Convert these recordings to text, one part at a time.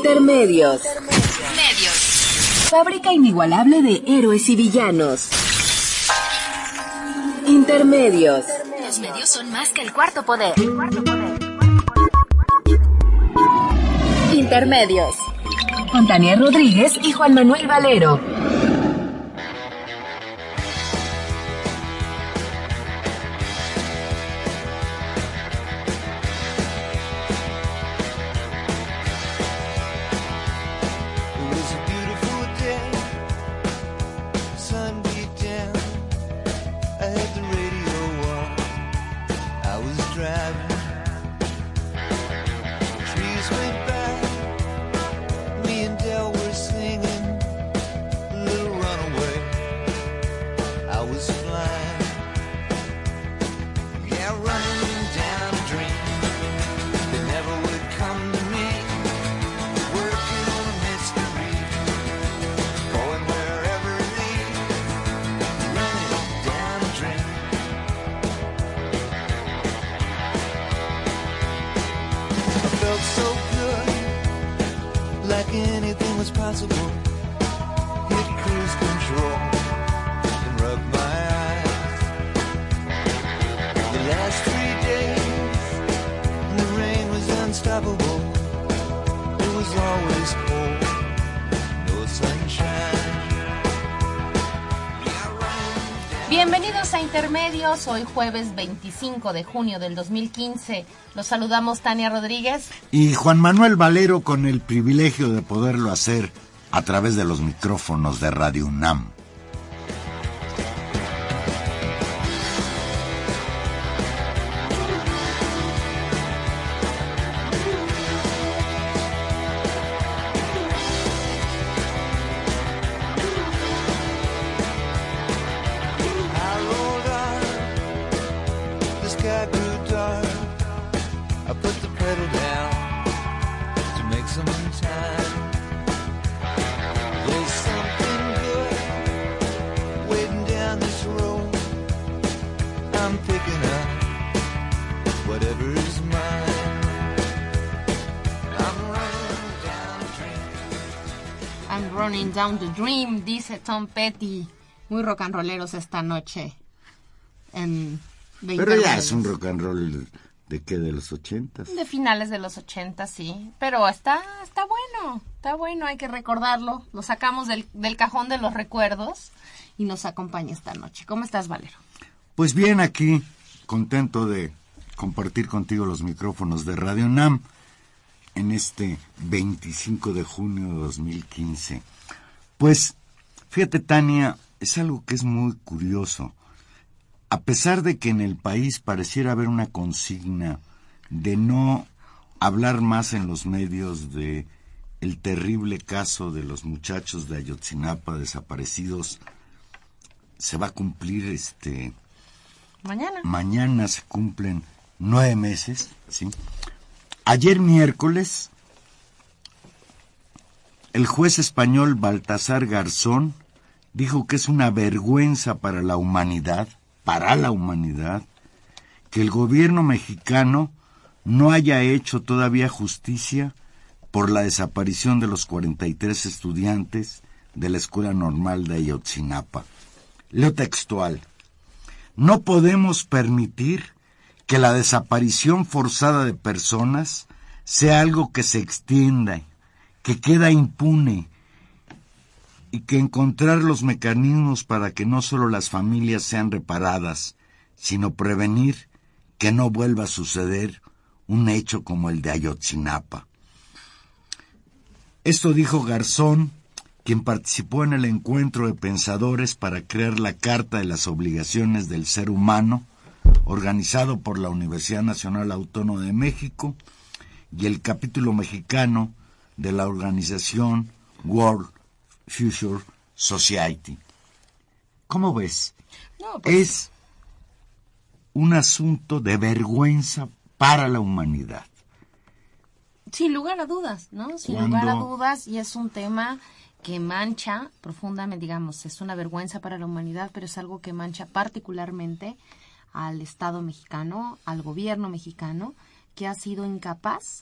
Intermedios. Medios. Fábrica inigualable de héroes y villanos. Intermedios. Los medios son más que el cuarto poder. Intermedios. Con Tania Rodríguez y Juan Manuel Valero. Bienvenidos a Intermedios, hoy jueves 25 de junio del 2015. Los saludamos Tania Rodríguez y Juan Manuel Valero, con el privilegio de poderlo hacer a través de los micrófonos de Radio UNAM. Down the Dream, dice Tom Petty. Muy rock and rolleros esta noche. Pero ya es un rock and roll de qué, de los 80s. De finales de los 80, sí. Pero está bueno, hay que recordarlo. Lo sacamos del cajón de los recuerdos y nos acompaña esta noche. ¿Cómo estás, Valero? Pues bien, aquí, contento de compartir contigo los micrófonos de Radio UNAM en este 25 de junio de 2015. Pues, fíjate, Tania, es algo que es muy curioso. A pesar de que en el país pareciera haber una consigna de no hablar más en los medios de el terrible caso de los muchachos de Ayotzinapa desaparecidos, se va a cumplir Mañana se cumplen 9 meses, ¿sí? Ayer miércoles, el juez español Baltasar Garzón dijo que es una vergüenza para la humanidad, que el gobierno mexicano no haya hecho todavía justicia por la desaparición de los 43 estudiantes de la Escuela Normal de Ayotzinapa. Leo textual: no podemos permitir que la desaparición forzada de personas sea algo que se extienda, que queda impune, y que encontrar los mecanismos para que no solo las familias sean reparadas, sino prevenir que no vuelva a suceder un hecho como el de Ayotzinapa. Esto dijo Garzón, quien participó en el encuentro de pensadores para crear la Carta de las Obligaciones del Ser Humano, organizado por la Universidad Nacional Autónoma de México y el capítulo mexicano de la organización World Future Society. ¿Cómo ves? No, pues, es un asunto de vergüenza para la humanidad. Sin lugar a dudas, ¿no? Sin lugar a dudas, y es un tema que mancha profundamente, digamos, es una vergüenza para la humanidad, pero es algo que mancha particularmente al Estado mexicano, al gobierno mexicano, que ha sido incapaz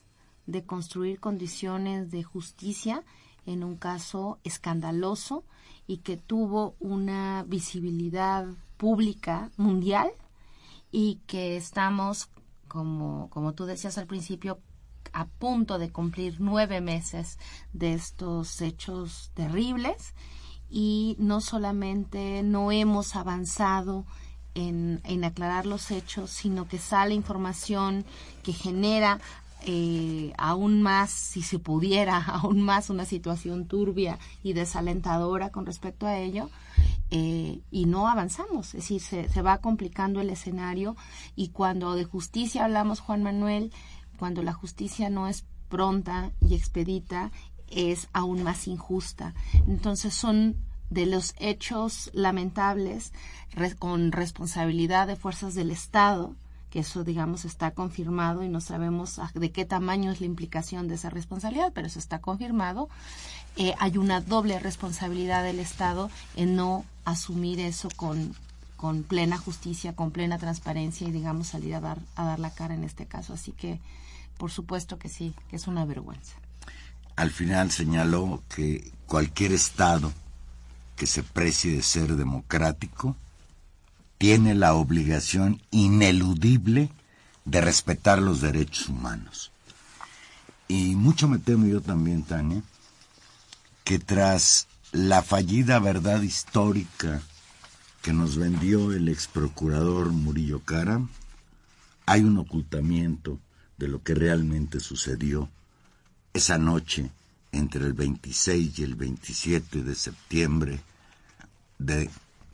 de construir condiciones de justicia en un caso escandaloso y que tuvo una visibilidad pública mundial, y que estamos, como tú decías al principio, a punto de cumplir 9 meses de estos hechos terribles, y no solamente no hemos avanzado en aclarar los hechos, sino que sale información que genera aún más, si se pudiera, aún más una situación turbia y desalentadora con respecto a ello, y no avanzamos. Es decir, se va complicando el escenario, y cuando de justicia hablamos, Juan Manuel, cuando la justicia no es pronta y expedita, es aún más injusta. Entonces son de los hechos lamentables con responsabilidad de fuerzas del Estado, que eso, digamos, está confirmado y no sabemos de qué tamaño es la implicación de esa responsabilidad, pero eso está confirmado. Hay una doble responsabilidad del Estado en no asumir eso con plena justicia, con plena transparencia, y, digamos, salir a dar la cara en este caso. Así que, por supuesto que sí, que es una vergüenza. Al final señaló que cualquier Estado que se precie de ser democrático tiene la obligación ineludible de respetar los derechos humanos. Y mucho me temo yo también, Tania, que tras la fallida verdad histórica que nos vendió el exprocurador Murillo Karam, hay un ocultamiento de lo que realmente sucedió esa noche entre el 26 y el 27 de septiembre de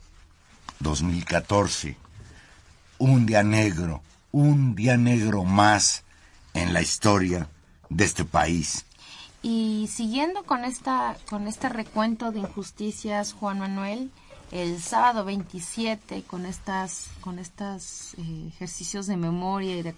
2014, un día negro más en la historia de este país. Y siguiendo con este recuento de injusticias, Juan Manuel, el sábado 27, con estas ejercicios de memoria y de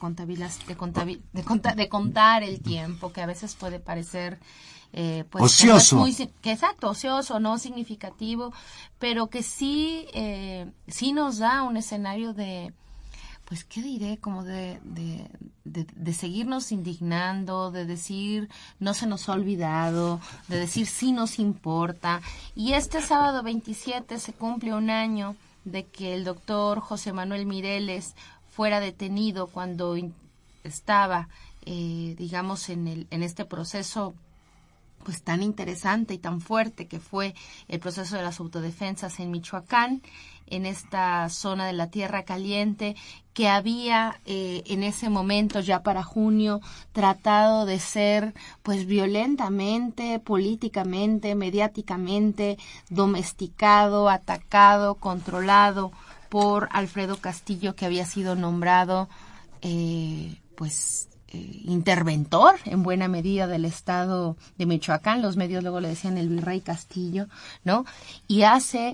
contar el tiempo, que a veces puede parecer pues ocioso, ocioso, no significativo, pero que sí nos da un escenario de, pues, ¿qué diré? Como de seguirnos indignando, de decir no se nos ha olvidado, de decir sí nos importa. Y este sábado 27 se cumple un año de que el doctor José Manuel Mireles fuera detenido cuando estaba, digamos, en este proceso pues tan interesante y tan fuerte que fue el proceso de las autodefensas en Michoacán, en esta zona de la Tierra Caliente, que había en ese momento, ya para junio, tratado de ser pues violentamente, políticamente, mediáticamente domesticado, atacado, controlado por Alfredo Castillo, que había sido nombrado interventor en buena medida del estado de Michoacán. Los medios luego le decían el virrey Castillo, ¿no? Y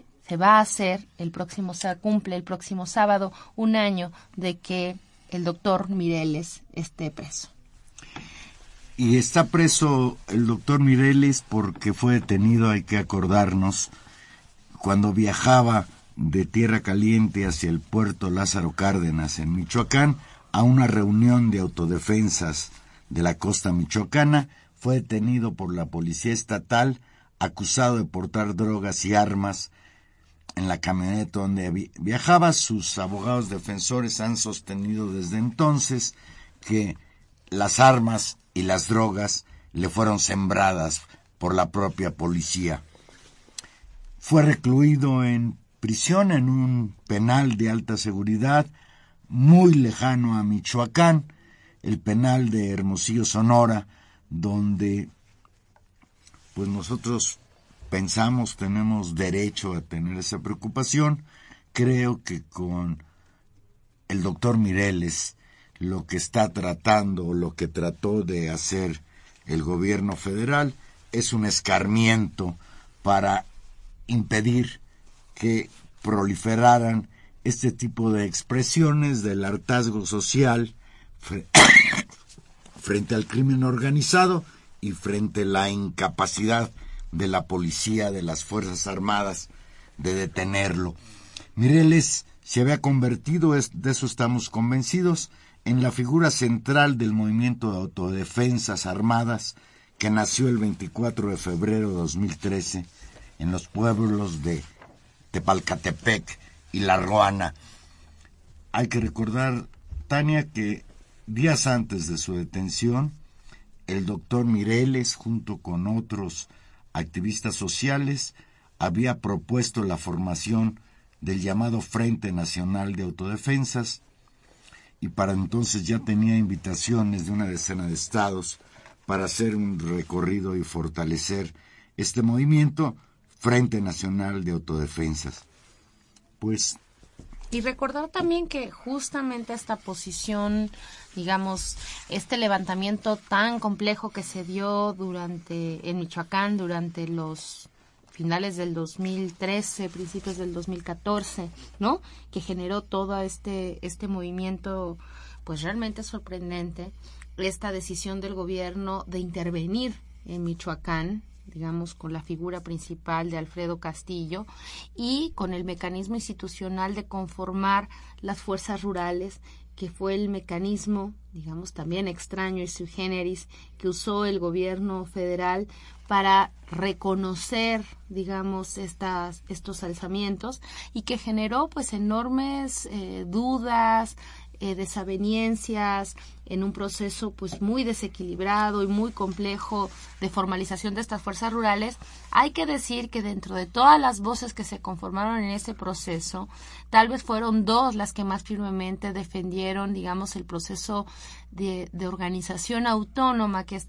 cumple el próximo sábado un año de que el doctor Mireles esté preso. Y está preso el doctor Mireles porque fue detenido, hay que acordarnos, cuando viajaba de Tierra Caliente hacia el puerto Lázaro Cárdenas en Michoacán, a una reunión de autodefensas de la costa michoacana. Fue detenido por la policía estatal, acusado de portar drogas y armas en la camioneta donde viajaba. Sus abogados defensores han sostenido desde entonces que las armas y las drogas le fueron sembradas por la propia policía. Fue recluido en prisión en un penal de alta seguridad muy lejano a Michoacán, el penal de Hermosillo, Sonora, donde pues nosotros pensamos tenemos derecho a tener esa preocupación. Creo que con el doctor Mireles lo que está tratando, lo que trató de hacer el gobierno federal es un escarmiento para impedir que proliferaran este tipo de expresiones del hartazgo social frente al crimen organizado y frente a la incapacidad de la policía, de las Fuerzas Armadas, de detenerlo. Mireles se había convertido, de eso estamos convencidos, en la figura central del movimiento de autodefensas armadas que nació el 24 de febrero de 2013 en los pueblos de Tepalcatepec y La Ruana. Hay que recordar, Tania, que días antes de su detención, el doctor Mireles, junto con otros activistas sociales, había propuesto la formación del llamado Frente Nacional de Autodefensas, y para entonces ya tenía invitaciones de una decena de estados para hacer un recorrido y fortalecer este movimiento Frente Nacional de Autodefensas. Pues... Y recordar también que justamente esta posición, digamos, este levantamiento tan complejo que se dio en Michoacán durante los finales del 2013, principios del 2014, ¿no? Que generó todo este movimiento, pues realmente sorprendente, esta decisión del gobierno de intervenir en Michoacán, digamos, con la figura principal de Alfredo Castillo y con el mecanismo institucional de conformar las fuerzas rurales, que fue el mecanismo, digamos, también extraño y sui generis que usó el gobierno federal para reconocer, digamos, estos alzamientos, y que generó pues enormes dudas, desavenencias en un proceso pues muy desequilibrado y muy complejo de formalización de estas fuerzas rurales. Hay que decir que dentro de todas las voces que se conformaron en ese proceso, tal vez fueron dos las que más firmemente defendieron, digamos, el proceso de organización autónoma que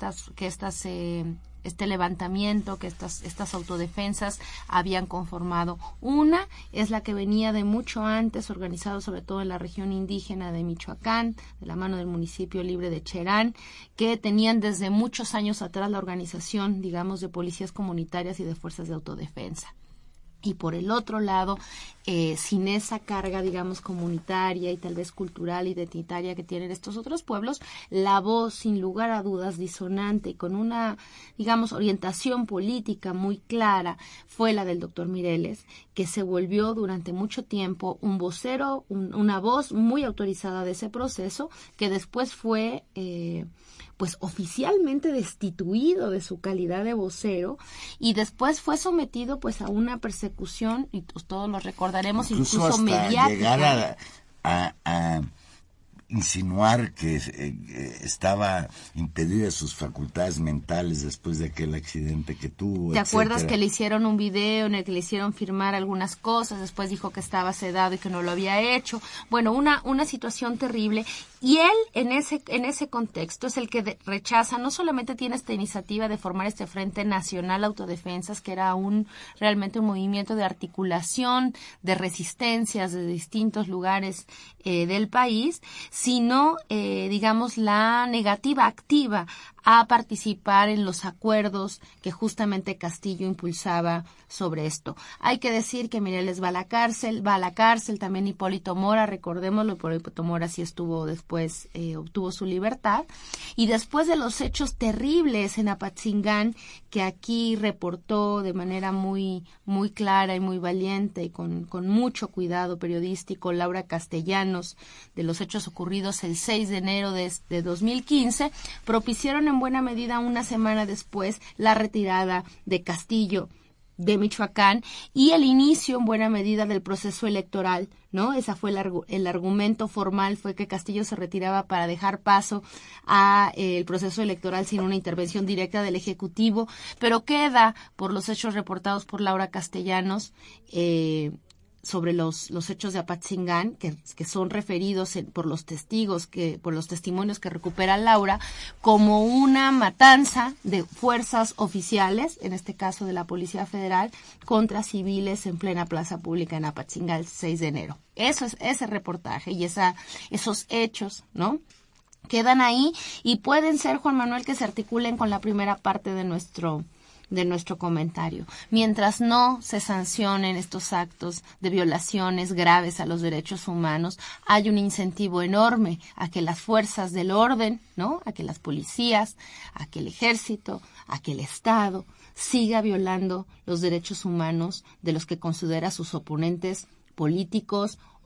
este levantamiento, que estas autodefensas habían conformado. Una es la que venía de mucho antes, organizado sobre todo en la región indígena de Michoacán, de la mano del municipio libre de Cherán, que tenían desde muchos años atrás la organización, digamos, de policías comunitarias y de fuerzas de autodefensa. Y por el otro lado, sin esa carga, digamos, comunitaria y tal vez cultural, identitaria que tienen estos otros pueblos, la voz, sin lugar a dudas, disonante y con una, digamos, orientación política muy clara, fue la del doctor Mireles, que se volvió durante mucho tiempo un vocero, una voz muy autorizada de ese proceso, que después fue pues oficialmente destituido de su calidad de vocero, y después fue sometido pues a una persecución, y pues todos lo recordaremos, incluso hasta mediática. Llegar a insinuar que estaba impedido de sus facultades mentales después de aquel accidente que tuvo. ¿Te acuerdas que le hicieron un video en el que le hicieron firmar algunas cosas? Después dijo que estaba sedado y que no lo había hecho. Bueno, una situación terrible. Y él, en ese contexto, es el que rechaza, no solamente tiene esta iniciativa de formar este Frente Nacional Autodefensas, que era realmente un movimiento de articulación, de resistencias de distintos lugares del país, sino, digamos, la negativa activa a participar en los acuerdos que justamente Castillo impulsaba sobre esto. Hay que decir que Mireles va a la cárcel también Hipólito Mora, recordémoslo, Hipólito Mora sí estuvo después, obtuvo su libertad, y después de los hechos terribles en Apatzingán, que aquí reportó de manera muy, muy clara y muy valiente y con mucho cuidado periodístico Laura Castellanos, de los hechos ocurridos el 6 de enero de 2015, propiciaron en buena medida una semana después la retirada de Castillo de Michoacán y el inicio en buena medida del proceso electoral, ¿no? Esa fue el argumento formal, fue que Castillo se retiraba para dejar paso a el proceso electoral sin una intervención directa del Ejecutivo, pero queda, por los hechos reportados por Laura Castellanos, sobre los hechos de Apatzingán, que son referidos por los testimonios que recupera Laura, como una matanza de fuerzas oficiales, en este caso de la Policía Federal, contra civiles en plena plaza pública en Apatzingán el 6 de enero. Eso es ese reportaje y esos hechos, ¿no? Quedan ahí y pueden ser, Juan Manuel, que se articulen con la primera parte de nuestro comentario. Mientras no se sancionen estos actos de violaciones graves a los derechos humanos, hay un incentivo enorme a que las fuerzas del orden, ¿no? A que las policías, a que el ejército, a que el Estado siga violando los derechos humanos de los que considera sus oponentes políticos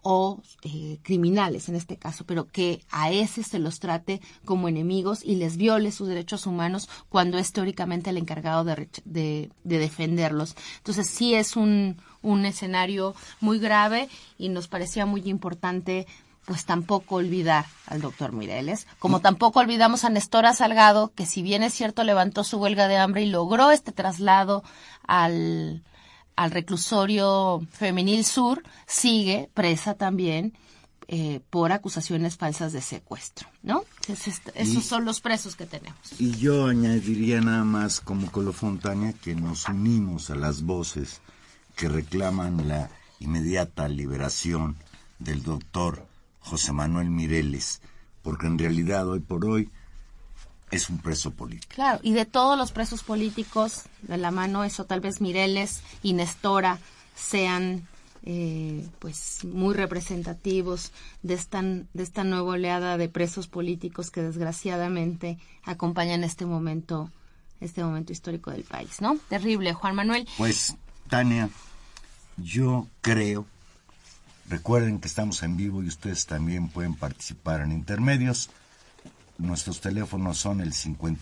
o criminales en este caso, pero que a ese se los trate como enemigos y les viole sus derechos humanos cuando es teóricamente el encargado de defenderlos. Entonces sí es un escenario muy grave y nos parecía muy importante pues tampoco olvidar al doctor Mireles, como tampoco olvidamos a Nestora Salgado, que si bien es cierto levantó su huelga de hambre y logró este traslado al reclusorio femenil sur, sigue presa también por acusaciones falsas de secuestro, ¿no? Esos son los presos que tenemos. Y yo añadiría nada más como colofón, Tania, que nos unimos a las voces que reclaman la inmediata liberación del doctor José Manuel Mireles, porque en realidad hoy por hoy es un preso político. Claro, y de todos los presos políticos, de la mano eso, tal vez Mireles y Nestora sean pues muy representativos de esta nueva oleada de presos políticos que desgraciadamente acompañan este momento histórico del país, ¿no? Terrible, Juan Manuel. Pues, Tania, yo creo, recuerden que estamos en vivo y ustedes también pueden participar en intermedios. Nuestros teléfonos son el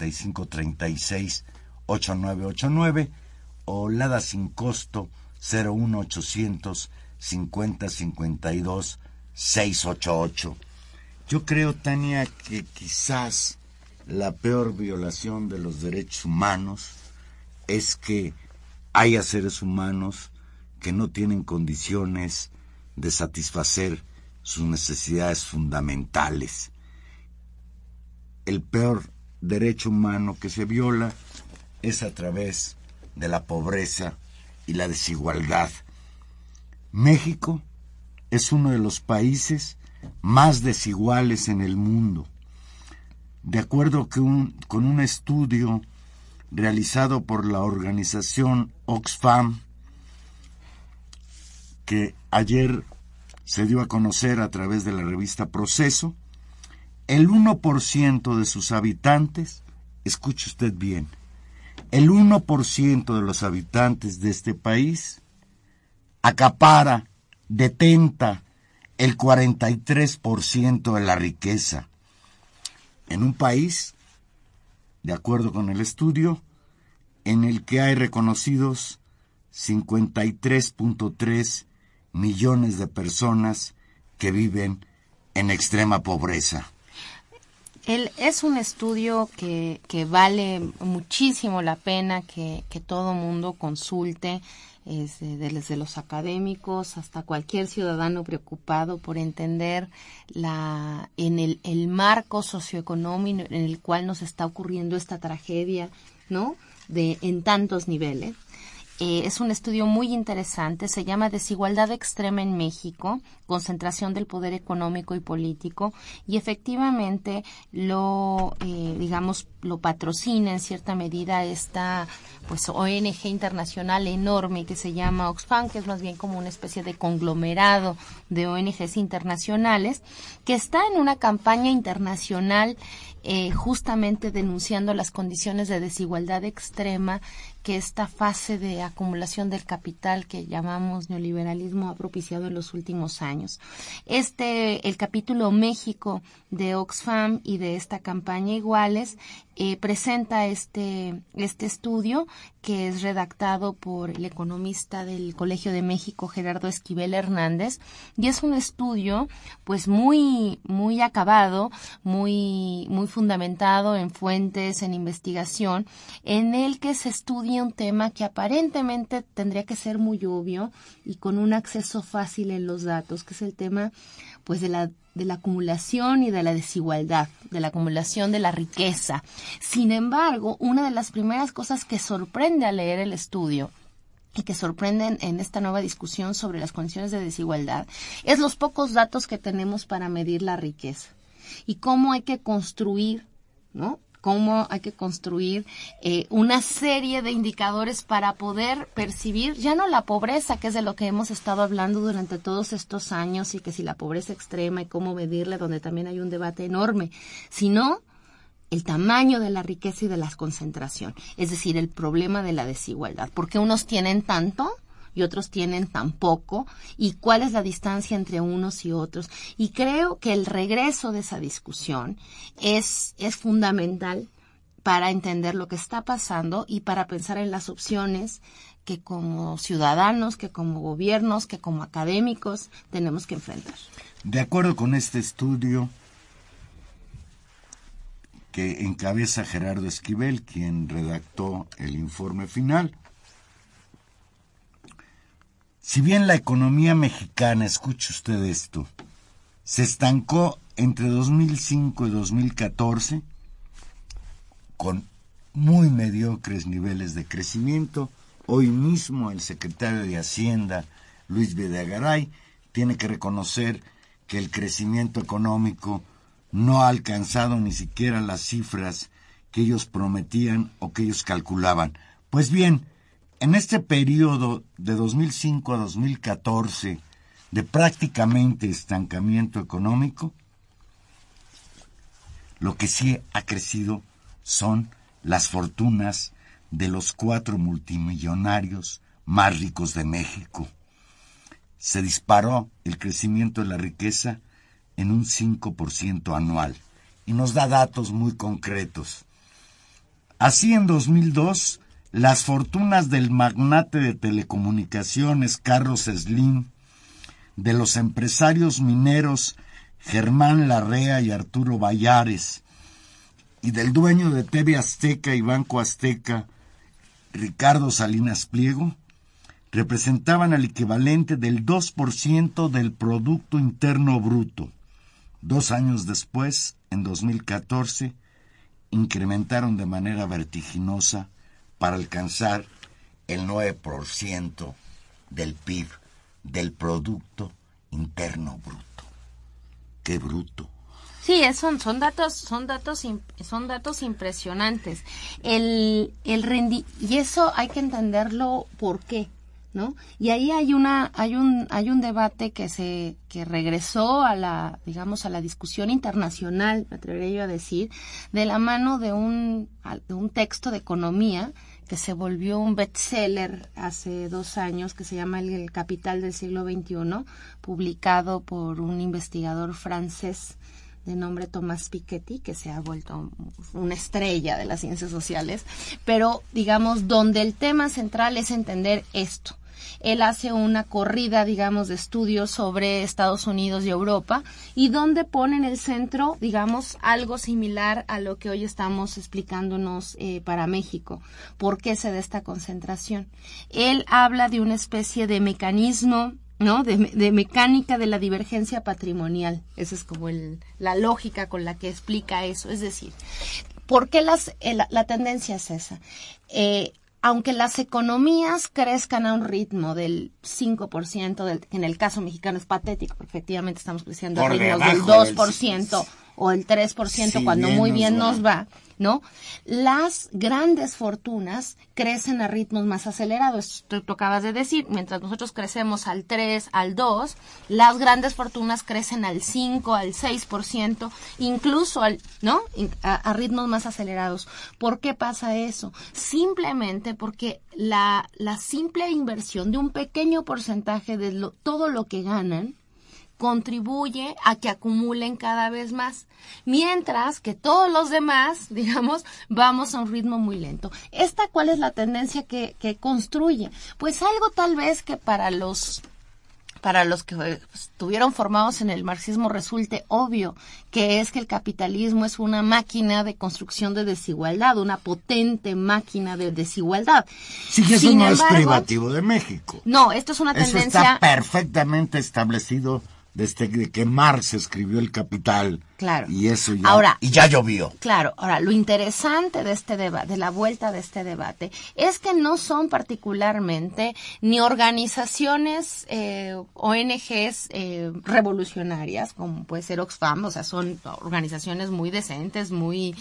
5536-8989 o Lada sin costo 01800 5052 688. Yo creo, Tania, que quizás la peor violación de los derechos humanos es que haya seres humanos que no tienen condiciones de satisfacer sus necesidades fundamentales. El peor derecho humano que se viola es a través de la pobreza y la desigualdad. México es uno de los países más desiguales en el mundo. De acuerdo con un estudio realizado por la organización Oxfam, que ayer se dio a conocer a través de la revista Proceso, el 1% de sus habitantes, escuche usted bien, el 1% de los habitantes de este país acapara, detenta el 43% de la riqueza. En un país, de acuerdo con el estudio, en el que hay reconocidos 53.3 millones de personas que viven en extrema pobreza. Es un estudio que vale muchísimo la pena que todo mundo consulte, desde los académicos hasta cualquier ciudadano preocupado por entender el marco socioeconómico en el cual nos está ocurriendo esta tragedia, ¿no? En tantos niveles. Es un estudio muy interesante, se llama Desigualdad Extrema en México, concentración del poder económico y político, y efectivamente lo patrocina en cierta medida esta pues ONG internacional enorme que se llama Oxfam, que es más bien como una especie de conglomerado de ONGs internacionales, que está en una campaña internacional justamente denunciando las condiciones de desigualdad extrema que esta fase de acumulación del capital que llamamos neoliberalismo ha propiciado en los últimos años. El capítulo México de Oxfam y de esta campaña Iguales presenta este estudio que es redactado por el economista del Colegio de México, Gerardo Esquivel Hernández, y es un estudio pues muy acabado, muy fundamentado en fuentes, en investigación, en el que se estudia un tema que aparentemente tendría que ser muy obvio y con un acceso fácil en los datos, que es el tema pues de la acumulación y de la desigualdad, de la acumulación de la riqueza. Sin embargo, una de las primeras cosas que sorprende al leer el estudio y que sorprenden en esta nueva discusión sobre las condiciones de desigualdad es los pocos datos que tenemos para medir la riqueza y cómo hay que construir, ¿no? Cómo hay que construir una serie de indicadores para poder percibir ya no la pobreza, que es de lo que hemos estado hablando durante todos estos años, y que si la pobreza extrema y cómo medirla, donde también hay un debate enorme, sino el tamaño de la riqueza y de la concentración, es decir, el problema de la desigualdad. ¿Por qué unos tienen tanto y otros tienen tan poco, y cuál es la distancia entre unos y otros. Y creo que el regreso de esa discusión es fundamental para entender lo que está pasando y para pensar en las opciones que como ciudadanos, que como gobiernos, que como académicos tenemos que enfrentar. De acuerdo con este estudio que encabeza Gerardo Esquivel, quien redactó el informe final, si bien la economía mexicana, escuche usted esto, se estancó entre 2005 y 2014 con muy mediocres niveles de crecimiento, hoy mismo el secretario de Hacienda, Luis Videgaray, tiene que reconocer que el crecimiento económico no ha alcanzado ni siquiera las cifras que ellos prometían o que ellos calculaban. Pues bien, en este periodo de 2005 a 2014 de prácticamente estancamiento económico, lo que sí ha crecido son las fortunas de los 4 multimillonarios más ricos de México. Se disparó el crecimiento de la riqueza en un 5% anual y nos da datos muy concretos. Así, en 2002, las fortunas del magnate de telecomunicaciones Carlos Slim, de los empresarios mineros Germán Larrea y Arturo Bayares, y del dueño de TV Azteca y Banco Azteca, Ricardo Salinas Pliego, representaban el equivalente del 2% del Producto Interno Bruto. 2 años después, en 2014, incrementaron de manera vertiginosa para alcanzar el 9% del PIB, del Producto Interno Bruto. ¡Qué bruto! Sí, son datos impresionantes. Y eso hay que entenderlo por qué, ¿no? Y ahí hay un debate que regresó a la discusión internacional, me atrevería yo a decir, de la mano de un texto de economía que se volvió un bestseller hace 2 años, que se llama El Capital del siglo XXI, publicado por un investigador francés de nombre Thomas Piketty, que se ha vuelto una estrella de las ciencias sociales, pero digamos donde el tema central es entender esto. Él hace una corrida, digamos, de estudios sobre Estados Unidos y Europa, y donde pone en el centro, digamos, algo similar a lo que hoy estamos explicándonos para México. ¿Por qué se da esta concentración? Él habla de una especie de mecanismo, ¿no? De mecánica de la divergencia patrimonial. Esa es como la lógica con la que explica eso. Es decir, ¿por qué la tendencia es esa? Aunque las economías crezcan a un ritmo del 5%, que en el caso mexicano es patético, porque efectivamente estamos creciendo a ritmos del 2% o el 3% cuando muy bien nos va, ¿no? Las grandes fortunas crecen a ritmos más acelerados. Tú acabas de decir, mientras nosotros crecemos al 3, al 2, las grandes fortunas crecen al 5, al 6%, incluso a ritmos más acelerados. ¿Por qué pasa eso? Simplemente porque la simple inversión de un pequeño porcentaje de todo lo que ganan contribuye a que acumulen cada vez más, mientras que todos los demás, digamos, vamos a un ritmo muy lento. ¿Cuál es la tendencia que construye? Pues algo tal vez que para los que estuvieron formados en el marxismo resulte obvio, que es que el capitalismo es una máquina de construcción de desigualdad, una potente máquina de desigualdad. Sí, que eso no es privativo de México. No, esto es una tendencia... Eso está perfectamente establecido desde que Marx escribió El Capital. Claro. Y eso ya llovió. Claro. Ahora, lo interesante de este debate, de la vuelta de este debate, es que no son particularmente ni organizaciones, ONGs revolucionarias, como puede ser Oxfam, o sea, son organizaciones muy decentes,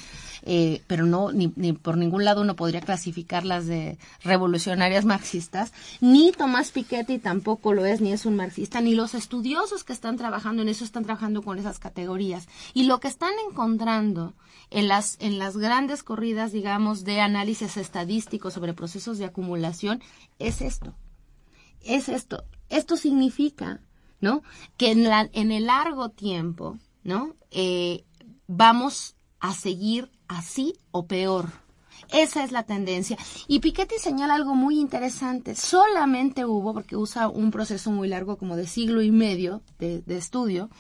pero no, ni por ningún lado uno podría clasificarlas de revolucionarias marxistas, ni Tomás Piketty tampoco lo es, ni es un marxista, ni los estudiosos que están trabajando en eso están trabajando con esas categorías. Y lo que están encontrando en las grandes corridas, digamos, de análisis estadístico sobre procesos de acumulación es esto. es esto. Esto significa, ¿no?, que en el largo tiempo, ¿no?, vamos a seguir así o peor. Esa es la tendencia. Y Piketty señala algo muy interesante. Solamente hubo, porque usa un proceso muy largo, como de siglo y medio de estudio,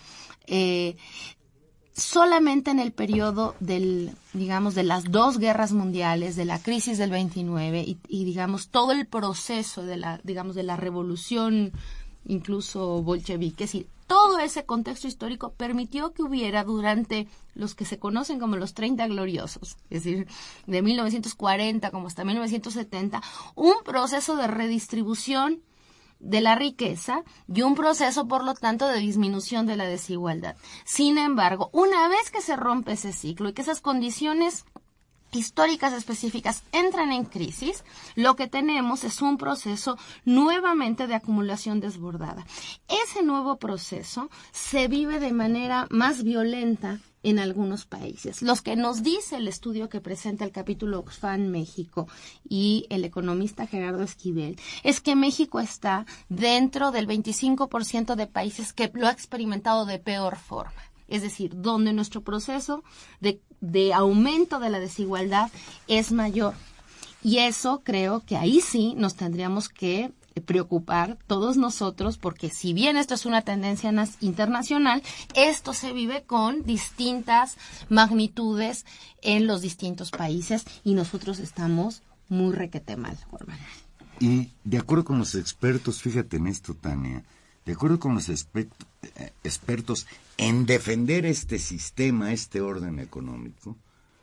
solamente en el periodo de las dos guerras mundiales, de la crisis del 29 y digamos, todo el proceso de la revolución, incluso bolchevique, es decir, todo ese contexto histórico permitió que hubiera durante los que se conocen como los 30 gloriosos, es decir, de 1940 como hasta 1970, un proceso de redistribución de la riqueza y un proceso, por lo tanto, de disminución de la desigualdad. Sin embargo, una vez que se rompe ese ciclo y que esas condiciones históricas específicas entran en crisis, lo que tenemos es un proceso nuevamente de acumulación desbordada. Ese nuevo proceso se vive de manera más violenta en algunos países. Los que nos dice el estudio que presenta el capítulo Oxfam México y el economista Gerardo Esquivel es que México está dentro del 25% de países que lo ha experimentado de peor forma. Es decir, donde nuestro proceso de aumento de la desigualdad es mayor. Y eso creo que ahí sí nos tendríamos que preocupar todos nosotros, porque si bien esto es una tendencia internacional, esto se vive con distintas magnitudes en los distintos países y nosotros estamos muy requete mal, Juan. Y de acuerdo con los expertos, fíjate en esto, Tania, de acuerdo con los expertos en defender este sistema, este orden económico,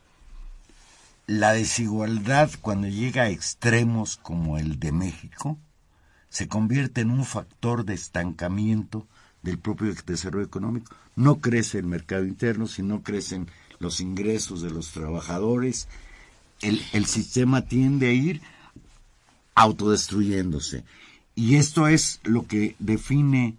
la desigualdad, cuando llega a extremos como el de México, se convierte en un factor de estancamiento del propio desarrollo económico. No crece el mercado interno, sino crecen los ingresos de los trabajadores. El sistema tiende a ir autodestruyéndose. Y esto es lo que define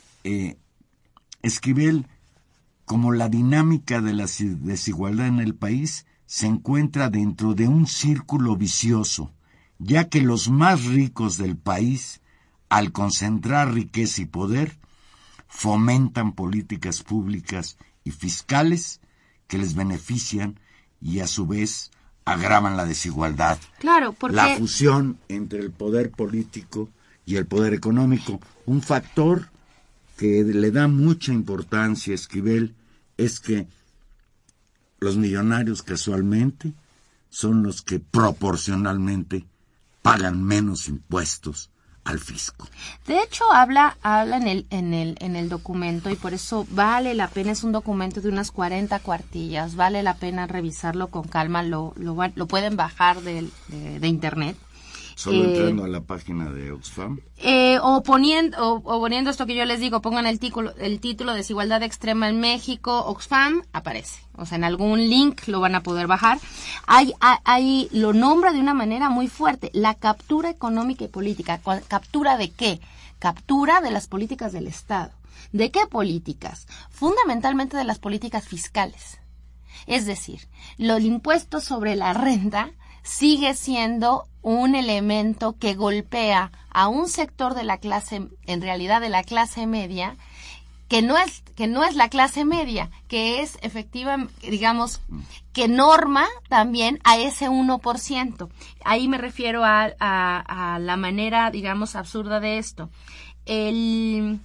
Esquivel como la dinámica de la desigualdad en el país se encuentra dentro de un círculo vicioso, ya que los más ricos del país, al concentrar riqueza y poder, fomentan políticas públicas y fiscales que les benefician y a su vez agravan la desigualdad. Claro, porque la fusión entre el poder político y el poder económico. Un factor que le da mucha importancia a Esquivel es que los millonarios casualmente son los que proporcionalmente pagan menos impuestos al fisco. De hecho, habla en el documento, y por eso vale la pena, es un documento de unas 40 cuartillas, vale la pena revisarlo con calma, lo pueden bajar de internet. Solo entrando a la página de Oxfam. O poniendo esto que yo les digo, pongan el título Desigualdad Extrema en México, Oxfam, aparece. O sea, en algún link lo van a poder bajar. Ahí lo nombra de una manera muy fuerte. La captura económica y política. ¿Captura de qué? Captura de las políticas del Estado. ¿De qué políticas? Fundamentalmente de las políticas fiscales. Es decir, el impuesto sobre la renta sigue siendo un elemento que golpea a un sector de la clase, en realidad de la clase media, que no es la clase media, que es efectivamente, digamos, que norma también a ese 1%. Ahí me refiero a la manera, digamos, absurda de esto. Este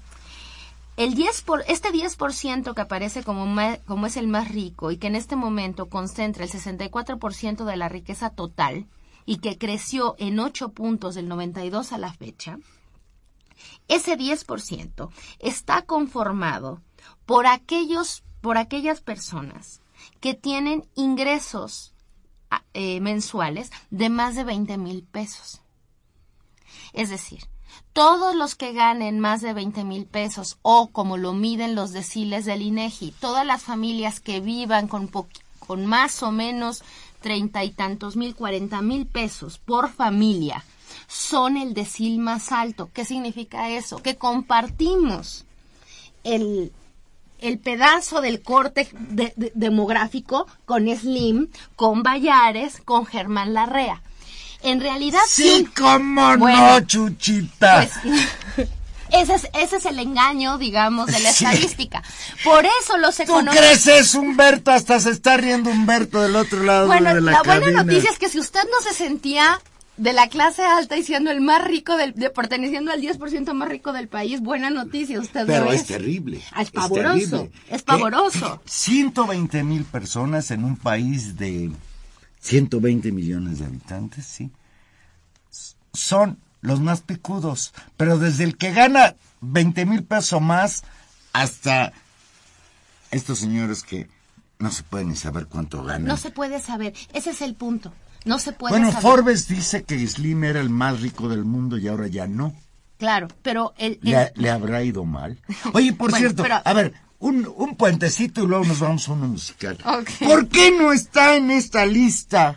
10% que aparece como es el más rico y que en este momento concentra el 64% de la riqueza total y que creció en 8 puntos del 92 a la fecha, ese 10% está conformado por aquellas personas que tienen ingresos mensuales de más de 20,000 pesos. Es decir, todos los que ganen más de 20,000 pesos o como lo miden los deciles del INEGI, todas las familias que vivan con más o menos 30 y tantos mil, 40,000 pesos por familia, son el decil más alto. ¿Qué significa eso? Que compartimos el pedazo del corte demográfico con Slim, con Bayares, con Germán Larrea. en realidad Sí, cómo bueno, no, Chuchita. Pues, ese es el engaño, digamos, de la estadística. Por eso los ¿Tú economistas... crees eso, Humberto? Hasta se está riendo Humberto del otro lado Bueno, de la la cabina. buena noticia es que si usted no se sentía de la clase alta y siendo el más rico, perteneciendo al 10% más rico del país, buena noticia, usted Pero lo es terrible. Es pavoroso, terrible. es pavoroso. 120,000 personas en un país de 120 millones de habitantes, sí. Son los más picudos, pero desde el que gana 20,000 pesos más hasta estos señores que no se puede ni saber cuánto ganan. No se puede saber, ese es el punto. No se puede Bueno, saber. Forbes dice que Slim era el más rico del mundo y ahora ya no. Claro, pero ¿Le habrá ido mal? Oye, por Bueno, cierto, pero... a ver, un puentecito y luego nos vamos a uno musical. Okay. ¿Por qué no está en esta lista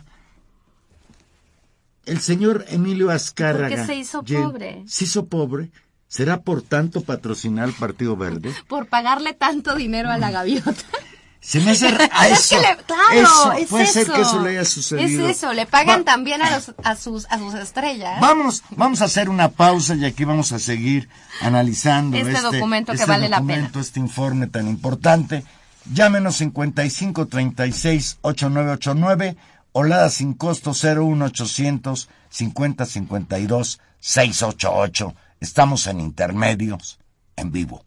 el señor Emilio Azcárraga? Porque se hizo pobre. Se hizo pobre. ¿Será por tanto patrocinar al Partido Verde? Por pagarle tanto dinero a la gaviota. Se me hace a eso. Claro, es puede eso. ser que eso le haya sucedido. Es eso, le pagan también a sus estrellas. Vamos a hacer una pausa y aquí vamos a seguir analizando este documento que vale la pena. Este informe tan importante. Llámenos 55 36 8989 o Lada sin costo 01800 50 52 688. Estamos en Intermedios, en vivo.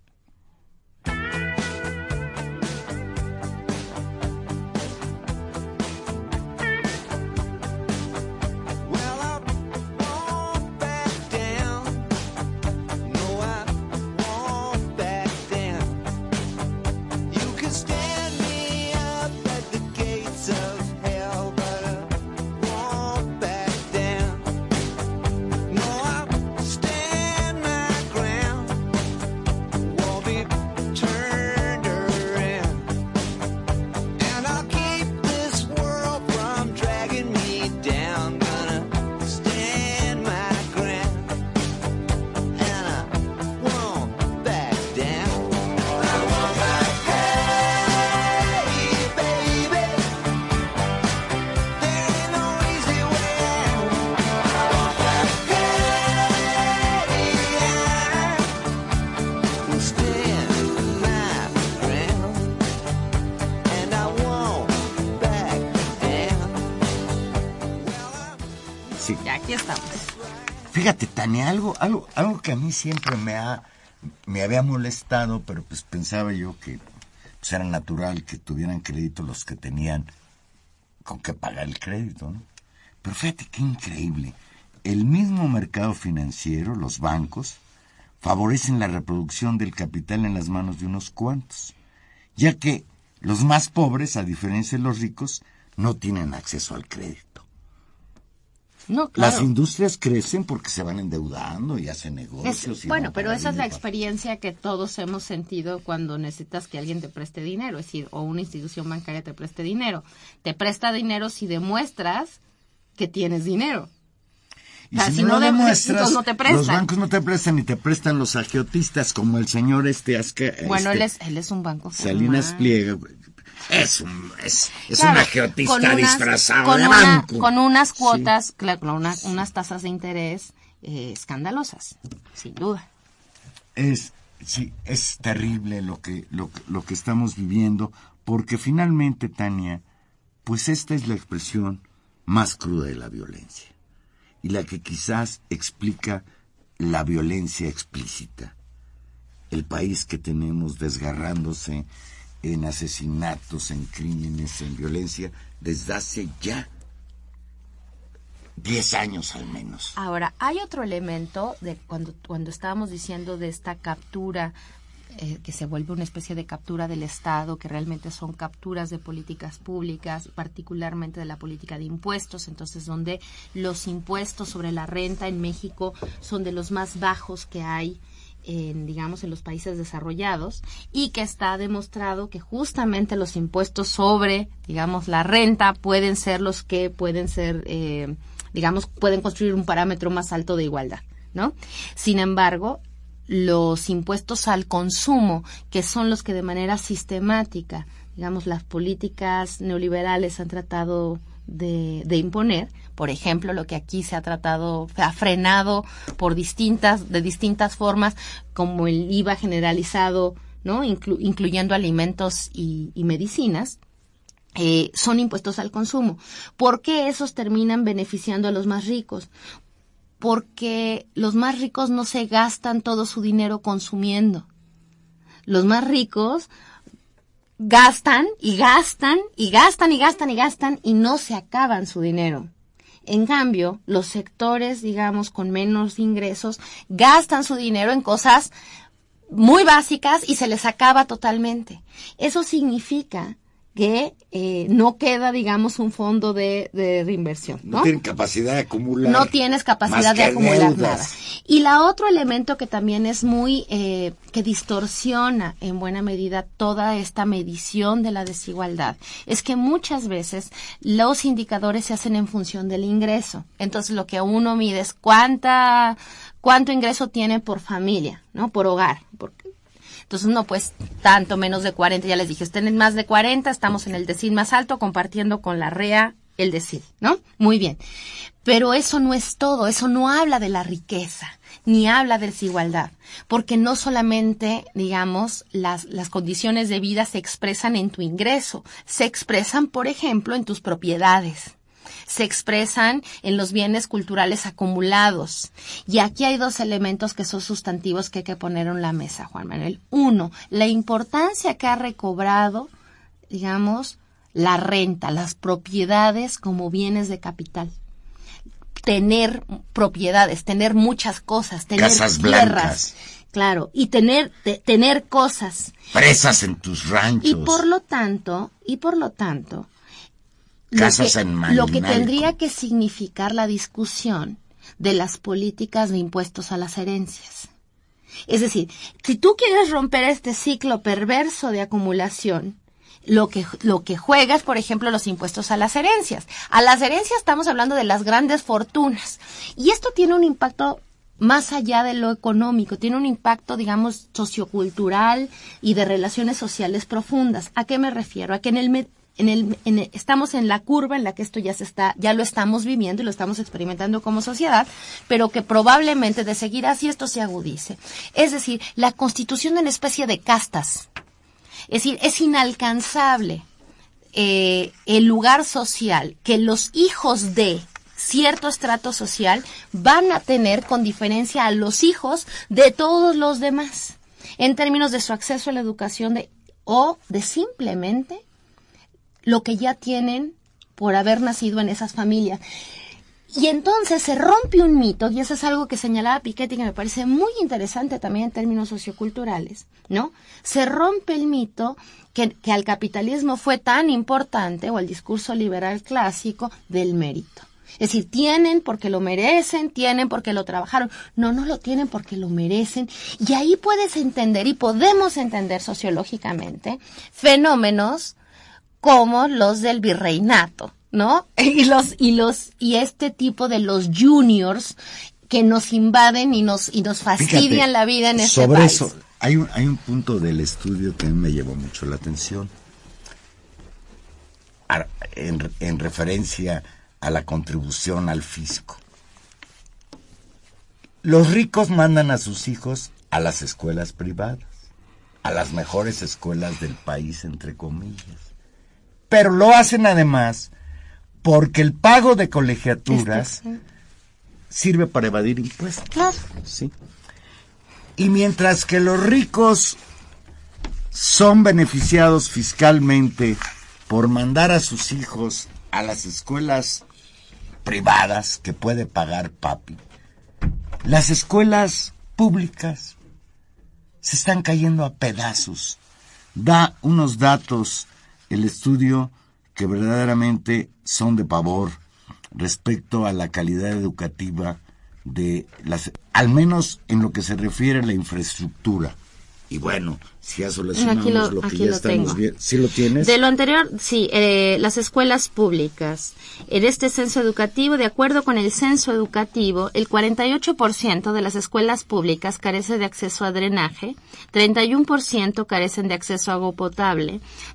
Sí. Ya, aquí estamos. Fíjate, Tania, algo que a mí siempre me había molestado, pero pues pensaba yo que pues era natural que tuvieran crédito los que tenían con qué pagar el crédito, ¿no? Pero fíjate qué increíble. El mismo mercado financiero, los bancos, favorecen la reproducción del capital en las manos de unos cuantos, ya que los más pobres, a diferencia de los ricos, no tienen acceso al crédito. No, claro. Las industrias crecen porque se van endeudando y hacen negocios. Bueno, pero esa es la experiencia que todos hemos sentido cuando necesitas que alguien te preste dinero, es decir, o una institución bancaria te preste dinero. Te presta dinero si demuestras que tienes dinero. Y si no demuestras, no te prestan. Los bancos no te prestan y te prestan los agiotistas, como el señor Bueno, él es un banco formal. Salinas Pliega. Es claro, un agiotista disfrazado de banco. Con unas cuotas, sí. Claro, unas tasas de interés escandalosas, sin duda. Es terrible lo que estamos viviendo, porque finalmente, Tania, pues esta es la expresión más cruda de la violencia y la que quizás explica la violencia explícita. El país que tenemos desgarrándose en asesinatos, en crímenes, en violencia, desde hace ya 10 años al menos. Ahora, hay otro elemento de cuando estábamos diciendo de esta captura, que se vuelve una especie de captura del Estado, que realmente son capturas de políticas públicas, particularmente de la política de impuestos, entonces donde los impuestos sobre la renta en México son de los más bajos que hay en los países desarrollados, y que está demostrado que justamente los impuestos sobre, la renta pueden ser los que pueden ser, pueden construir un parámetro más alto de igualdad, ¿no? Sin embargo, los impuestos al consumo, que son los que de manera sistemática, las políticas neoliberales han tratado de imponer, por ejemplo, lo que aquí se ha frenado de distintas formas, como el IVA generalizado, ¿no? Incluyendo alimentos y medicinas. Son impuestos al consumo. ¿Por qué esos terminan beneficiando a los más ricos? Porque los más ricos no se gastan todo su dinero consumiendo. Los más ricos gastan y gastan y gastan y gastan y gastan y no se acaban su dinero. En cambio, los sectores, digamos, con menos ingresos, gastan su dinero en cosas muy básicas y se les acaba totalmente. Eso significa que no queda, digamos, un fondo de reinversión, ¿no? No tienen capacidad de acumular. No tienes capacidad de acumular nada. Y la otro elemento que también es muy, que distorsiona en buena medida toda esta medición de la desigualdad, es que muchas veces los indicadores se hacen en función del ingreso. Entonces lo que uno mide es cuánto ingreso tiene por familia, ¿no? Por hogar. Entonces, no, pues, tanto menos de 40, ya les dije, estén en más de 40, estamos en el decil más alto, compartiendo con la REA el decil, ¿no? Muy bien. Pero eso no es todo, eso no habla de la riqueza, ni habla de desigualdad, porque no solamente, digamos, las condiciones de vida se expresan en tu ingreso, se expresan, por ejemplo, en tus propiedades. Se expresan en los bienes culturales acumulados. Y aquí hay dos elementos que son sustantivos que hay que poner en la mesa, Juan Manuel. Uno, la importancia que ha recobrado, digamos, la renta, las propiedades como bienes de capital. Tener propiedades, tener muchas cosas, tener casas tierras. Blancas. Claro, y tener cosas. Presas en tus ranchos. Y por lo tanto, casas en lo que Malinalco. tendría que significar la discusión de las políticas de impuestos a las herencias. Es decir, si tú quieres romper este ciclo perverso de acumulación, lo que juegas, por ejemplo, los impuestos a las herencias. A las herencias estamos hablando de las grandes fortunas. Y esto tiene un impacto más allá de lo económico, tiene un impacto, digamos, sociocultural y de relaciones sociales profundas. ¿A qué me refiero? A que estamos en la curva en la que esto ya lo estamos viviendo y lo estamos experimentando como sociedad, pero que probablemente de seguir así esto se agudice. Es decir, la constitución de una especie de castas. Es decir, es inalcanzable el lugar social que los hijos de cierto estrato social van a tener con diferencia a los hijos de todos los demás, en términos de su acceso a la educación o de simplemente lo que ya tienen por haber nacido en esas familias. Y entonces se rompe un mito, y eso es algo que señalaba Piketty, que me parece muy interesante también en términos socioculturales, ¿no? Se rompe el mito que al capitalismo fue tan importante, o el discurso liberal clásico, del mérito. Es decir, tienen porque lo merecen, tienen porque lo trabajaron. No lo tienen porque lo merecen. Y ahí puedes entender, y podemos entender sociológicamente, fenómenos como los del virreinato, ¿no? Y este tipo de los juniors que nos invaden y nos fastidian. Fíjate, la vida en este sobre país. Eso hay un punto del estudio que a mí me llevó mucho la atención en referencia a la contribución al fisco. Los ricos mandan a sus hijos a las escuelas privadas, a las mejores escuelas del país, entre comillas. Pero lo hacen además porque el pago de colegiaturas sirve para evadir impuestos. Claro. ¿Sí? Y mientras que los ricos son beneficiados fiscalmente por mandar a sus hijos a las escuelas privadas que puede pagar papi, las escuelas públicas se están cayendo a pedazos. Da unos datos el estudio que verdaderamente son de pavor respecto a la calidad educativa de al menos en lo que se refiere a la infraestructura. Y bueno, si ya solucionamos lo que aquí ya lo estamos tengo. viendo. ¿Sí lo tienes? De lo anterior, sí, las escuelas públicas. En este censo educativo, de acuerdo con el censo educativo, el 48% de las escuelas públicas carece de acceso a drenaje, 31% carecen de acceso a agua potable,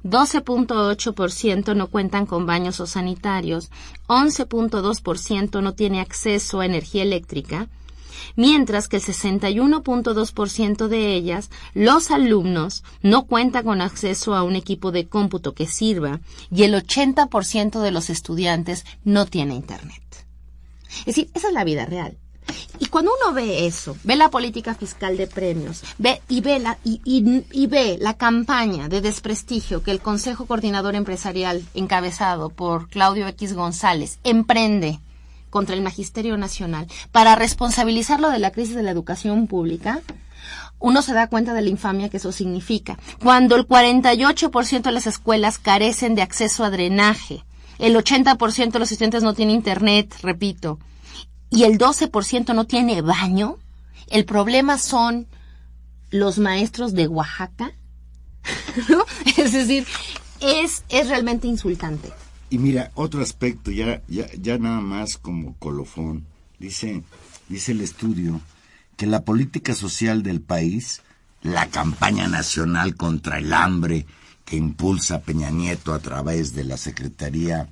12.8% no cuentan con baños o sanitarios, 11.2% no tiene acceso a energía eléctrica, mientras que el 61.2% de ellas, los alumnos, no cuentan con acceso a un equipo de cómputo que sirva y el 80% de los estudiantes no tiene internet. Es decir, esa es la vida real. Y cuando uno ve eso, ve la política fiscal de premios, ve la campaña de desprestigio que el Consejo Coordinador Empresarial, encabezado por Claudio X González, emprende contra el Magisterio Nacional para responsabilizarlo de la crisis de la educación pública, uno se da cuenta de la infamia que eso significa. Cuando el 48% de las escuelas carecen de acceso a drenaje, el 80% de los estudiantes no tiene internet, repito, y el 12% no tiene baño, el problema son los maestros de Oaxaca, ¿no? Es decir, es realmente insultante. Y mira, otro aspecto, ya nada más como colofón, dice el estudio que la política social del país, la campaña nacional contra el hambre que impulsa Peña Nieto a través de la Secretaría,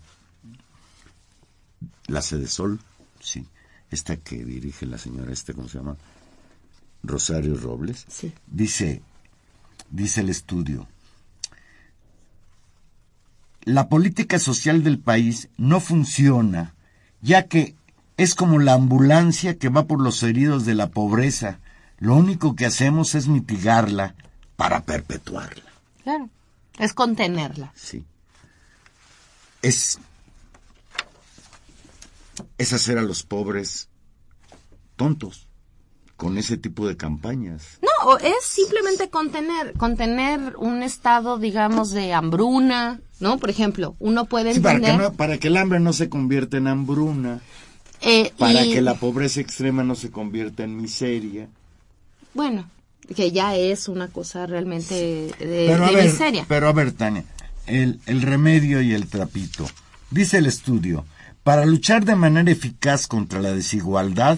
la Sedesol, sí, esta que dirige la señora, ¿cómo se llama? Rosario Robles, sí. Dice el estudio, la política social del país no funciona, ya que es como la ambulancia que va por los heridos de la pobreza. Lo único que hacemos es mitigarla para perpetuarla. Claro, es contenerla. Sí. Es hacer a los pobres tontos con ese tipo de campañas. No, es simplemente contener un estado, digamos, de hambruna, ¿no? Por ejemplo, uno puede entender... Para que el hambre no se convierta en hambruna, para que la pobreza extrema no se convierta en miseria. Bueno, que ya es una cosa realmente de miseria. Pero a ver, Tania, el remedio y el trapito. Dice el estudio, para luchar de manera eficaz contra la desigualdad,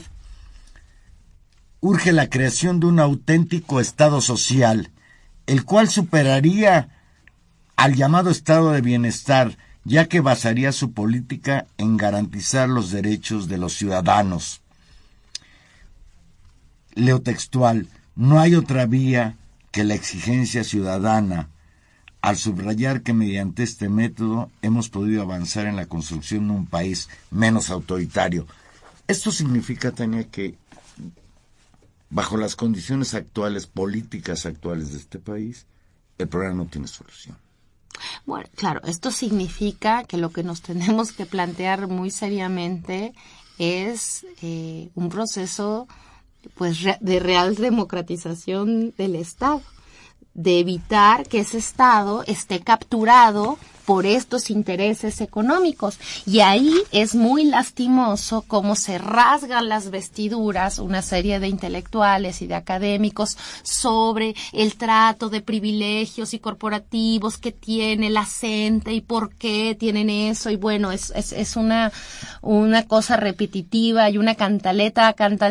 urge la creación de un auténtico Estado social, el cual superaría al llamado Estado de Bienestar, ya que basaría su política en garantizar los derechos de los ciudadanos. Leo textual, no hay otra vía que la exigencia ciudadana, al subrayar que mediante este método hemos podido avanzar en la construcción de un país menos autoritario. Esto significa, Tania, que bajo las condiciones actuales, políticas actuales de este país, el problema no tiene solución. Bueno, claro, esto significa que lo que nos tenemos que plantear muy seriamente es un proceso pues de real democratización del Estado, de evitar que ese Estado esté capturado por estos intereses económicos. Y ahí es muy lastimoso cómo se rasgan las vestiduras una serie de intelectuales y de académicos sobre el trato de privilegios y corporativos que tiene la CENTE y por qué tienen eso. Y bueno, es una cosa repetitiva y una cantaleta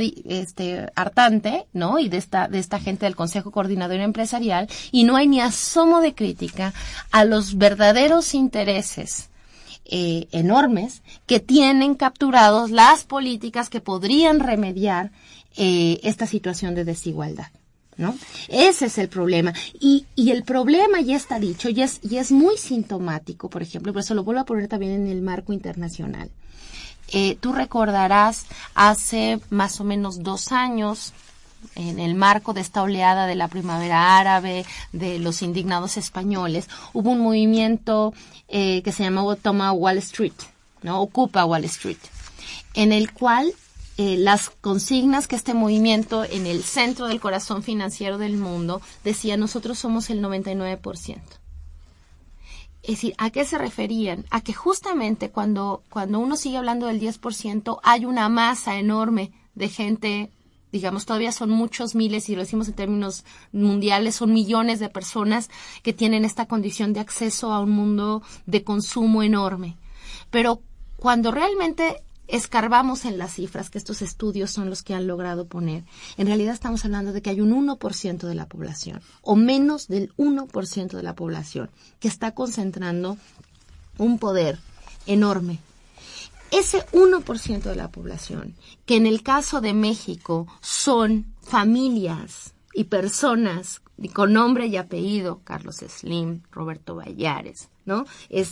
hartante, ¿no? Y de esta gente del Consejo Coordinador Empresarial, y no hay ni asomo de crítica a los verdaderos intereses enormes que tienen capturados las políticas que podrían remediar esta situación de desigualdad, ¿no? Ese es el problema. Y el problema ya está dicho, y es muy sintomático, por ejemplo, por eso lo vuelvo a poner también en el marco internacional. Tú recordarás hace más o menos 2 años, en el marco de esta oleada de la primavera árabe, de los indignados españoles, hubo un movimiento que se llamó Toma Wall Street, ¿no? Ocupa Wall Street, en el cual las consignas que este movimiento, en el centro del corazón financiero del mundo, decía: nosotros somos el 99%. Es decir, ¿a qué se referían? A que justamente cuando uno sigue hablando del 10%, hay una masa enorme de gente digamos, todavía son muchos miles, y lo decimos en términos mundiales, son millones de personas que tienen esta condición de acceso a un mundo de consumo enorme. Pero cuando realmente escarbamos en las cifras, que estos estudios son los que han logrado poner, en realidad estamos hablando de que hay un 1% de la población, o menos del 1% de la población, que está concentrando un poder enorme. Ese 1% de la población, que en el caso de México son familias y personas con nombre y apellido, Carlos Slim, Roberto Vallares, ¿no?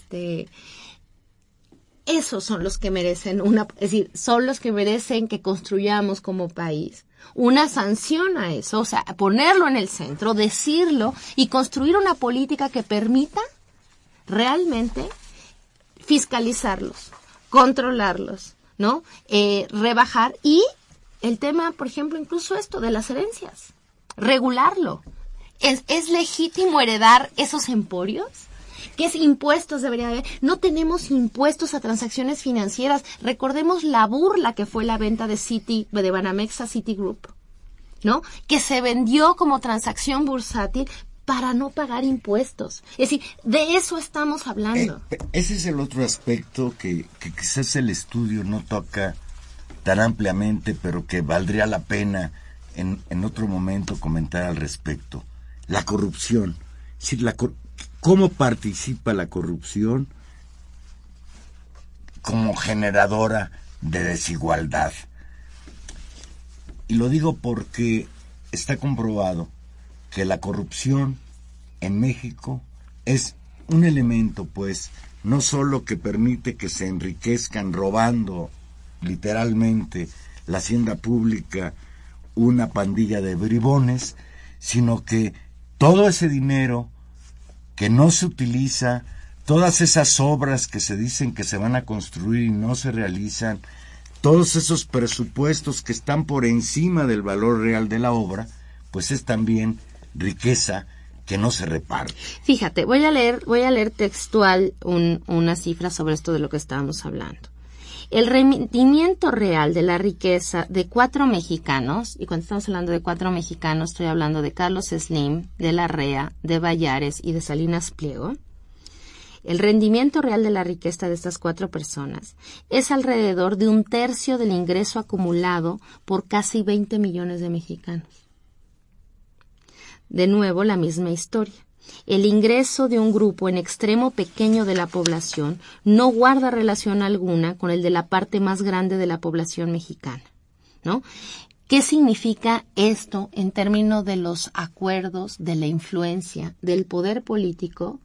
Esos son los que merecen es decir, son los que merecen que construyamos como país una sanción a eso, o sea, ponerlo en el centro, decirlo y construir una política que permita realmente fiscalizarlos, controlarlos, ¿no? Rebajar, y el tema, por ejemplo, incluso esto de las herencias, regularlo. ¿Es legítimo heredar esos emporios? ¿Qué impuestos debería haber? No tenemos impuestos a transacciones financieras. Recordemos la burla que fue la venta de Banamex a Citigroup, ¿no? Que se vendió como transacción bursátil para no pagar impuestos. Es decir, de eso estamos hablando. Ese es el otro aspecto que quizás el estudio no toca tan ampliamente, pero que valdría la pena en otro momento comentar al respecto. La corrupción. Es decir, ¿cómo participa la corrupción como generadora de desigualdad? Y lo digo porque está comprobado que la corrupción en México es un elemento, pues, no solo que permite que se enriquezcan robando literalmente la hacienda pública una pandilla de bribones, sino que todo ese dinero que no se utiliza, todas esas obras que se dicen que se van a construir y no se realizan, todos esos presupuestos que están por encima del valor real de la obra, pues es también riqueza que no se reparte. Fíjate, voy a leer textual una cifra sobre esto de lo que estábamos hablando. El rendimiento real de la riqueza de 4 mexicanos, y cuando estamos hablando de 4 mexicanos, estoy hablando de Carlos Slim, de Larrea, de Vallares y de Salinas Pliego. El rendimiento real de la riqueza de estas 4 personas es alrededor de 1/3 del ingreso acumulado por casi 20 millones de mexicanos. De nuevo, la misma historia. El ingreso de un grupo en extremo pequeño de la población no guarda relación alguna con el de la parte más grande de la población mexicana, ¿no? ¿Qué significa esto en términos de los acuerdos, de la influencia, del poder político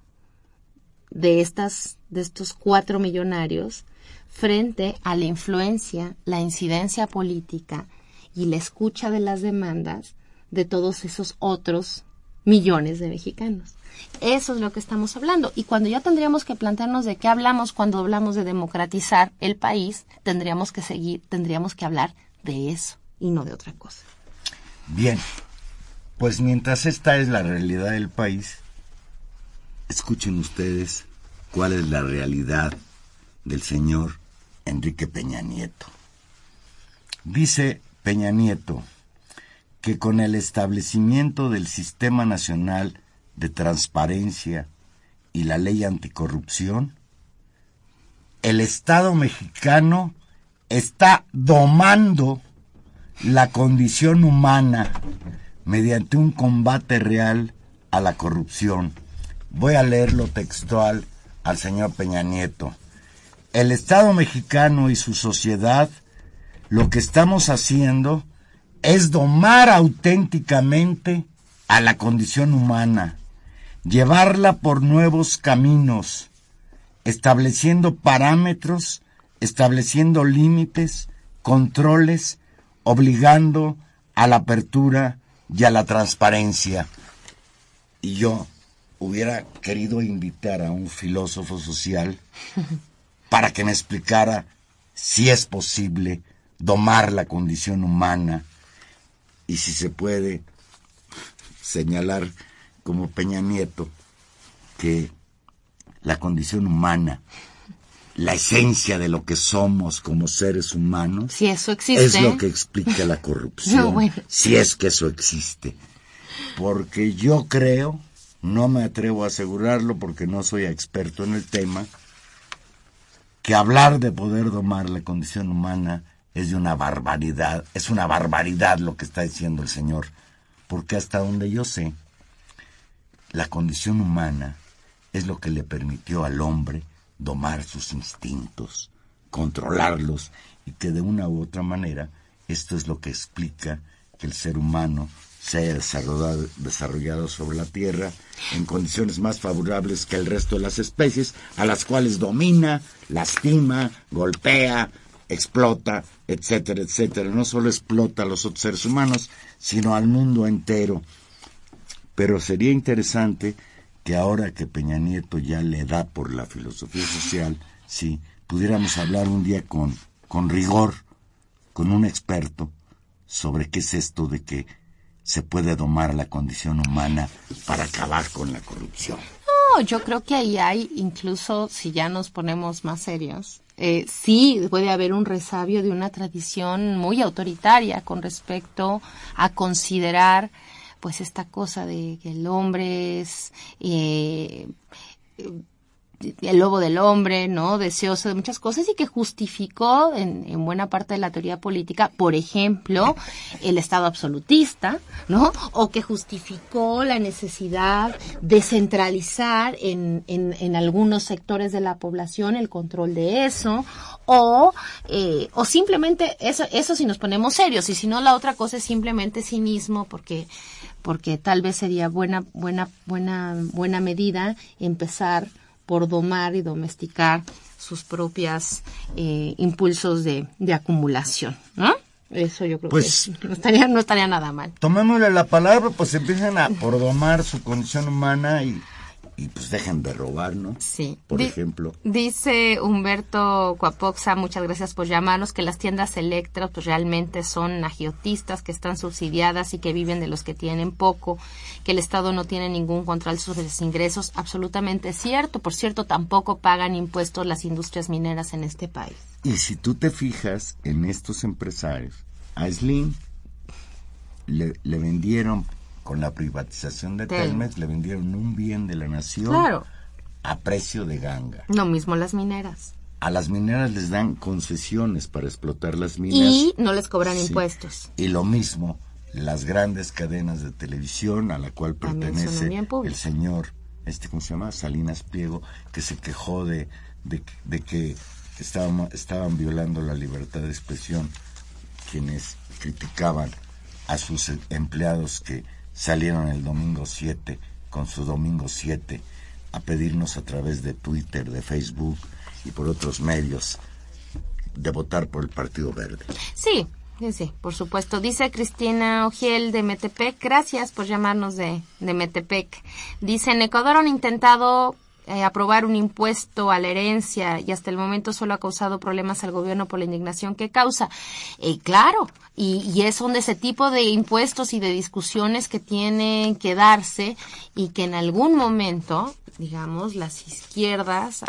de estos 4 millonarios frente a la influencia, la incidencia política y la escucha de las demandas de todos esos otros millones de mexicanos? Eso es lo que estamos hablando. Y cuando ya tendríamos que plantearnos de qué hablamos cuando hablamos de democratizar el país, tendríamos que hablar de eso y no de otra cosa. Bien, pues mientras esta es la realidad del país, escuchen ustedes cuál es la realidad del señor Enrique Peña Nieto. Dice Peña Nieto que con el establecimiento del Sistema Nacional de Transparencia y la Ley Anticorrupción, el Estado mexicano está domando la condición humana mediante un combate real a la corrupción. Voy a leerlo textual al señor Peña Nieto. El Estado mexicano y su sociedad, lo que estamos haciendo es domar auténticamente a la condición humana, llevarla por nuevos caminos, estableciendo parámetros, estableciendo límites, controles, obligando a la apertura y a la transparencia. Y yo hubiera querido invitar a un filósofo social para que me explicara si es posible domar la condición humana y si se puede señalar como Peña Nieto que la condición humana la esencia de lo que somos como seres humanos, si eso existe, es lo que explica la corrupción, no, bueno. Si es que eso existe. Porque yo creo, no me atrevo a asegurarlo porque no soy experto en el tema, que hablar de poder domar la condición humana es una barbaridad lo que está diciendo el señor, porque hasta donde yo sé, la condición humana es lo que le permitió al hombre domar sus instintos, controlarlos, y que de una u otra manera esto es lo que explica que el ser humano se haya desarrollado sobre la Tierra en condiciones más favorables que el resto de las especies, a las cuales domina, lastima, golpea, explota, etcétera, etcétera. No solo explota a los otros seres humanos, sino al mundo entero. Pero sería interesante que ahora que Peña Nieto ya le da por la filosofía social, sí, pudiéramos hablar un día con rigor, con un experto, sobre qué es esto de que se puede domar la condición humana para acabar con la corrupción. No, yo creo que ahí hay, incluso si ya nos ponemos más serios, sí puede haber un resabio de una tradición muy autoritaria con respecto a considerar pues esta cosa de que el hombre es el lobo del hombre, ¿no? Deseoso de muchas cosas y que justificó en buena parte de la teoría política, por ejemplo, el Estado absolutista, ¿no? O que justificó la necesidad de centralizar en algunos sectores de la población el control de eso, o simplemente eso si nos ponemos serios, y si no la otra cosa es simplemente cinismo, porque tal vez sería buena medida empezar por domar y domesticar sus propias impulsos de acumulación, ¿no? Eso yo creo pues, que no estaría nada mal. Tomémosle la palabra, pues empiezan por domar su condición humana y pues dejen de robar, ¿no? Sí. Por ejemplo. Dice Humberto Coapoxa, muchas gracias por llamarnos, que las tiendas Electra pues realmente son agiotistas que están subsidiadas y que viven de los que tienen poco, que el Estado no tiene ningún control sobre sus ingresos. Absolutamente cierto. Por cierto, tampoco pagan impuestos las industrias mineras en este país. Y si tú te fijas en estos empresarios, a Slim le vendieron, con la privatización de Telmex, le vendieron un bien de la nación, claro, a precio de ganga. Lo mismo las mineras. A las mineras les dan concesiones para explotar las minas. Y no les cobran impuestos. Y lo mismo las grandes cadenas de televisión a la cual pertenece el señor, ¿cómo se llama? Salinas Pliego, que se quejó de que estaban violando la libertad de expresión quienes criticaban a sus empleados que salieron el domingo 7 con su domingo 7 a pedirnos a través de Twitter, de Facebook y por otros medios de votar por el Partido Verde. Sí, por supuesto. Dice Cristina Ogiel de Metepec, gracias por llamarnos de Metepec. Dice, en Ecuador han intentado aprobar un impuesto a la herencia y hasta el momento solo ha causado problemas al gobierno por la indignación que causa. Claro, y son de ese tipo de impuestos y de discusiones que tienen que darse y que en algún momento, digamos, las izquierdas,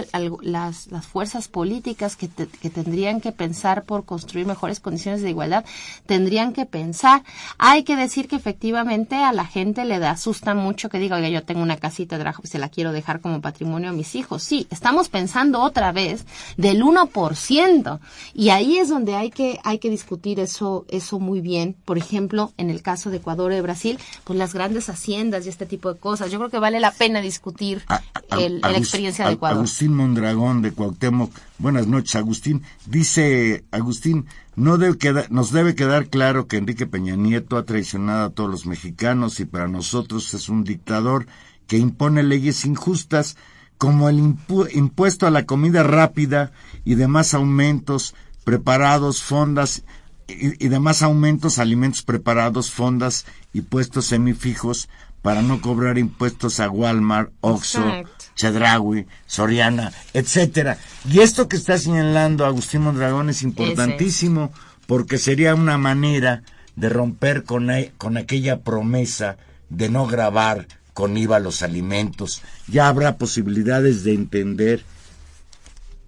las fuerzas políticas que tendrían que pensar por construir mejores condiciones de igualdad, tendrían que pensar. Hay que decir que efectivamente a la gente le asusta mucho que diga, oiga, yo tengo una casita de se la quiero dejar como patrimonio a mis hijos. Sí, estamos pensando otra vez del 1%, y ahí es donde hay que discutir eso muy bien. Por ejemplo, en el caso de Ecuador y Brasil, pues las grandes haciendas y este tipo de cosas. Yo creo que vale la pena discutir la experiencia de Ecuador. Agustín Mondragón de Cuauhtémoc. Buenas noches, Agustín. Dice Agustín, nos debe quedar claro que Enrique Peña Nieto ha traicionado a todos los mexicanos y para nosotros es un dictador que impone leyes injustas como el impuesto a la comida rápida y demás aumentos preparados, fondas y demás aumentos, alimentos preparados, fondas y puestos semifijos para no cobrar impuestos a Walmart, Oxxo, Chedraui, Soriana, etcétera. Y esto que está señalando Agustín Mondragón es importantísimo porque sería una manera de romper con aquella promesa de no gravar con IVA los alimentos. Ya habrá posibilidades de entender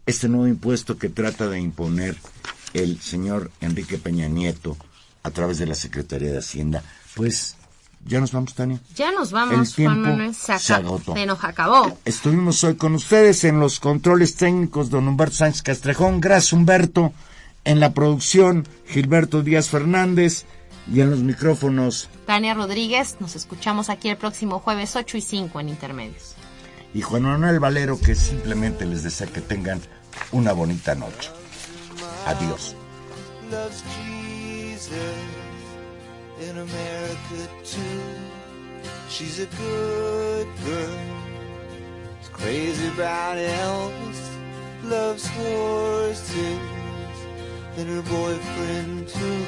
este nuevo impuesto que trata de imponer el señor Enrique Peña Nieto a través de la Secretaría de Hacienda. Pues ya nos vamos, Tania. Ya nos vamos, El tiempo Juan Manuel. se agotó. Se nos acabó. Estuvimos hoy con ustedes en los controles técnicos, don Humberto Sánchez Castrejón. Gracias, Humberto. En la producción, Gilberto Díaz Fernández. Y en los micrófonos, Tania Rodríguez. Nos escuchamos aquí el próximo jueves 8:05 en Intermedios. Y Juan Manuel Valero, que simplemente les desea que tengan una bonita noche. Adiós. Loves Jesus in America too. She's a good girl. She's crazy about Elvis. Loves horses and her boyfriend too.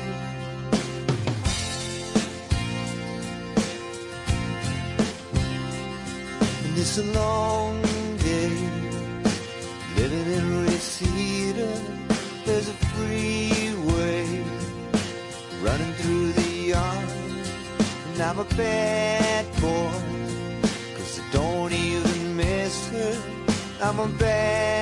And it's a long day living in Reseda. There's a freeway running through the yard. And I'm a bad boy, 'cause I don't even miss her. I'm a bad